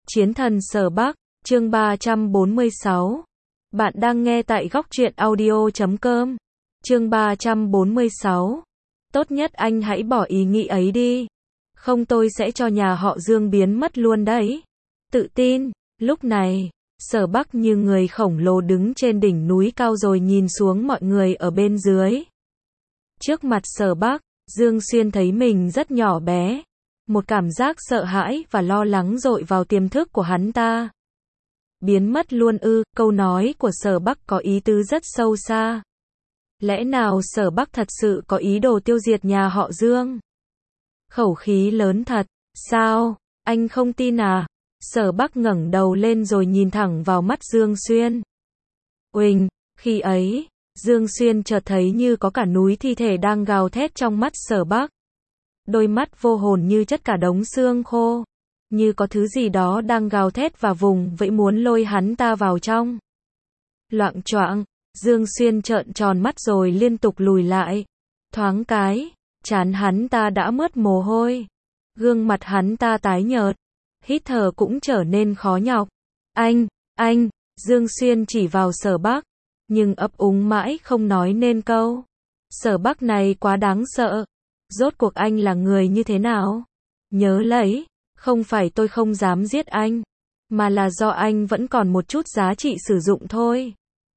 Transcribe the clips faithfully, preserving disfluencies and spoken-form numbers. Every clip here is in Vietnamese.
Chiến thần Sở Bắc, chương ba trăm bốn mươi sáu. Bạn đang nghe tại góc truyện audio chấm com. Chương ba trăm bốn mươi sáu. Tốt nhất anh hãy bỏ ý nghĩ ấy đi. Không tôi sẽ cho nhà họ Dương biến mất luôn đấy. Tự tin, lúc này, Sở Bắc như người khổng lồ đứng trên đỉnh núi cao rồi nhìn xuống mọi người ở bên dưới. Trước mặt Sở Bắc, Dương Xuyên thấy mình rất nhỏ bé. Một cảm giác sợ hãi và lo lắng dội vào tiềm thức của hắn ta. Biến mất luôn ư, câu nói của Sở Bắc có ý tứ rất sâu xa. Lẽ nào Sở Bắc thật sự có ý đồ tiêu diệt nhà họ Dương? Khẩu khí lớn thật, sao, anh không tin à? Sở Bắc ngẩng đầu lên rồi nhìn thẳng vào mắt Dương Xuyên. Uỳnh, khi ấy, Dương Xuyên chợt thấy như có cả núi thi thể đang gào thét trong mắt Sở Bắc. Đôi mắt vô hồn như chất cả đống xương khô. Như có thứ gì đó đang gào thét và vùng vẫy muốn lôi hắn ta vào trong. Loạng choạng, Dương Xuyên trợn tròn mắt rồi liên tục lùi lại. Thoáng cái, trán hắn ta đã mướt mồ hôi. Gương mặt hắn ta tái nhợt. Hít thở cũng trở nên khó nhọc. Anh, anh, Dương Xuyên chỉ vào Sở Bắc. Nhưng ấp úng mãi không nói nên câu. Sở Bắc này quá đáng sợ. Rốt cuộc anh là người như thế nào? Nhớ lấy, không phải tôi không dám giết anh, mà là do anh vẫn còn một chút giá trị sử dụng thôi.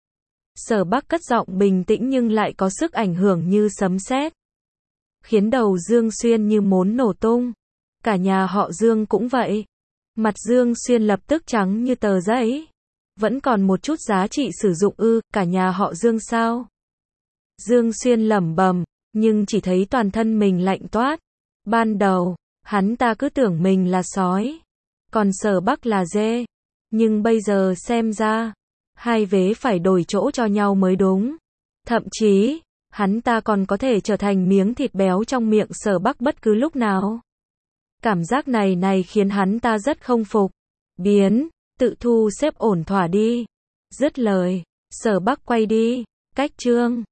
Sở Bắc cất giọng bình tĩnh nhưng lại có sức ảnh hưởng như sấm sét, khiến đầu Dương Xuyên như muốn nổ tung. Cả nhà họ Dương cũng vậy. Mặt Dương Xuyên lập tức trắng như tờ giấy. Vẫn còn một chút giá trị sử dụng ư, cả nhà họ Dương sao? Dương Xuyên lẩm bẩm, nhưng chỉ thấy toàn thân mình lạnh toát. Ban đầu, hắn ta cứ tưởng mình là sói, còn Sở Bắc là dê. Nhưng bây giờ xem ra, hai vế phải đổi chỗ cho nhau mới đúng. Thậm chí, hắn ta còn có thể trở thành miếng thịt béo trong miệng Sở Bắc bất cứ lúc nào. Cảm giác này này khiến hắn ta rất không phục. Biến, tự thu xếp ổn thỏa đi. Dứt lời, Sở Bắc quay đi. Cách chương